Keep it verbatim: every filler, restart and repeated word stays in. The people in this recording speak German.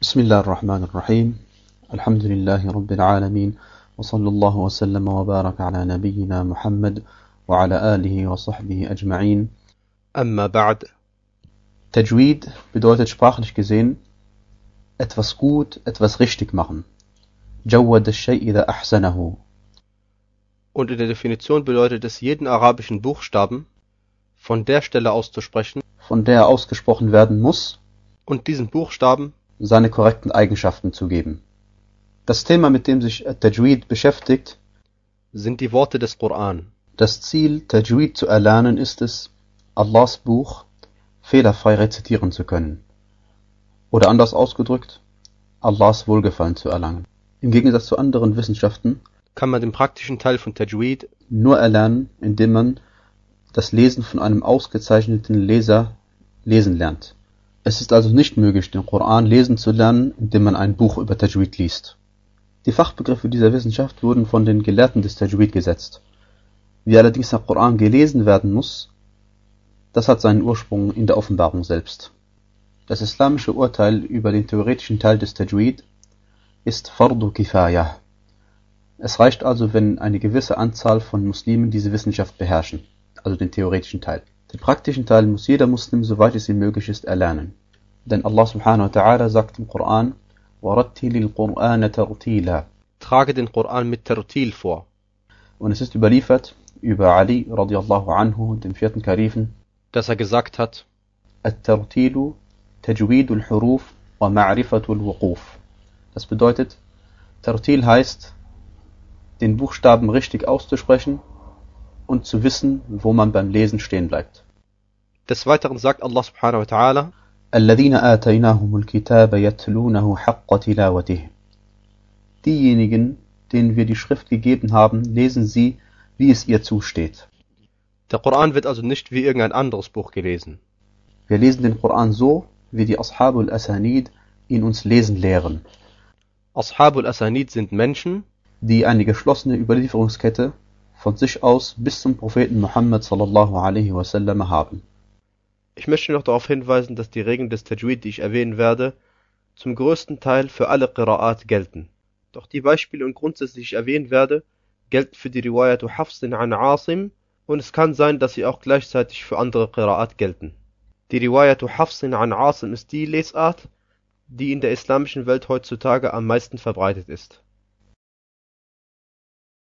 بسم الله الرحمن الرحيم الحمد لله رب العالمين وصلى الله وسلم وبارك على نبينا محمد وعلى آله وصحبه أجمعين. أما بعد. Tajweed bedeutet sprachlich gesehen etwas gut, etwas richtig machen. جود الشيء إذا أحسنه. Und in der Definition bedeutet es, jeden arabischen Buchstaben von der Stelle auszusprechen, von der er ausgesprochen werden muss, und diesen Buchstaben seine korrekten Eigenschaften zu geben. Das Thema, mit dem sich Tajweed beschäftigt, sind die Worte des Koran. Das Ziel, Tajweed zu erlernen, ist es, Allahs Buch fehlerfrei rezitieren zu können. Oder anders ausgedrückt, Allahs Wohlgefallen zu erlangen. Im Gegensatz zu anderen Wissenschaften kann man den praktischen Teil von Tajweed nur erlernen, indem man das Lesen von einem ausgezeichneten Leser lesen lernt. Es ist also nicht möglich, den Koran lesen zu lernen, indem man ein Buch über Tajweed liest. Die Fachbegriffe dieser Wissenschaft wurden von den Gelehrten des Tajweed gesetzt. Wie allerdings der Koran gelesen werden muss, das hat seinen Ursprung in der Offenbarung selbst. Das islamische Urteil über den theoretischen Teil des Tajweed ist Fardu Kifayah. Es reicht also, wenn eine gewisse Anzahl von Muslimen diese Wissenschaft beherrschen, also den theoretischen Teil. Den praktischen Teil muss jeder Muslim, soweit es ihm möglich ist, erlernen. Denn Allah subhanahu wa ta'ala sagt im Koran, وَرَتِّلِ الْقُرْآنَ تَرْتِيلًا. Trage den Koran mit Tartil vor. Und es ist überliefert über Ali radiallahu anhu, dem vierten Kalifen, dass er gesagt hat, الترتيل تجويد الحروف ومعرفة الوقوف. Das bedeutet, Tartil heißt, den Buchstaben richtig auszusprechen und zu wissen, wo man beim Lesen stehen bleibt. Des Weiteren sagt Allah subhanahu wa ta'ala, الذين آتيناهم الكتاب يتلونه حق تلاوته. Diejenigen, denen wir die Schrift gegeben haben, lesen sie, wie es ihr zusteht. Der Koran wird also nicht wie irgendein anderes Buch gelesen. Wir lesen den Koran so, wie die Ashabul Asanid ihn uns lesen lehren. Ashabul Asanid sind Menschen, die eine geschlossene Überlieferungskette von sich aus bis zum Propheten Muhammad sallallahu alaihi wasallam haben. Ich möchte noch darauf hinweisen, dass die Regeln des Tajweed, die ich erwähnen werde, zum größten Teil für alle Qira'at gelten. Doch die Beispiele und Grundsätze, die ich erwähnen werde, gelten für die Riwayatu Hafsin an Asim, und es kann sein, dass sie auch gleichzeitig für andere Qira'at gelten. Die Riwayatu Hafsin an Asim ist die Lesart, die in der islamischen Welt heutzutage am meisten verbreitet ist.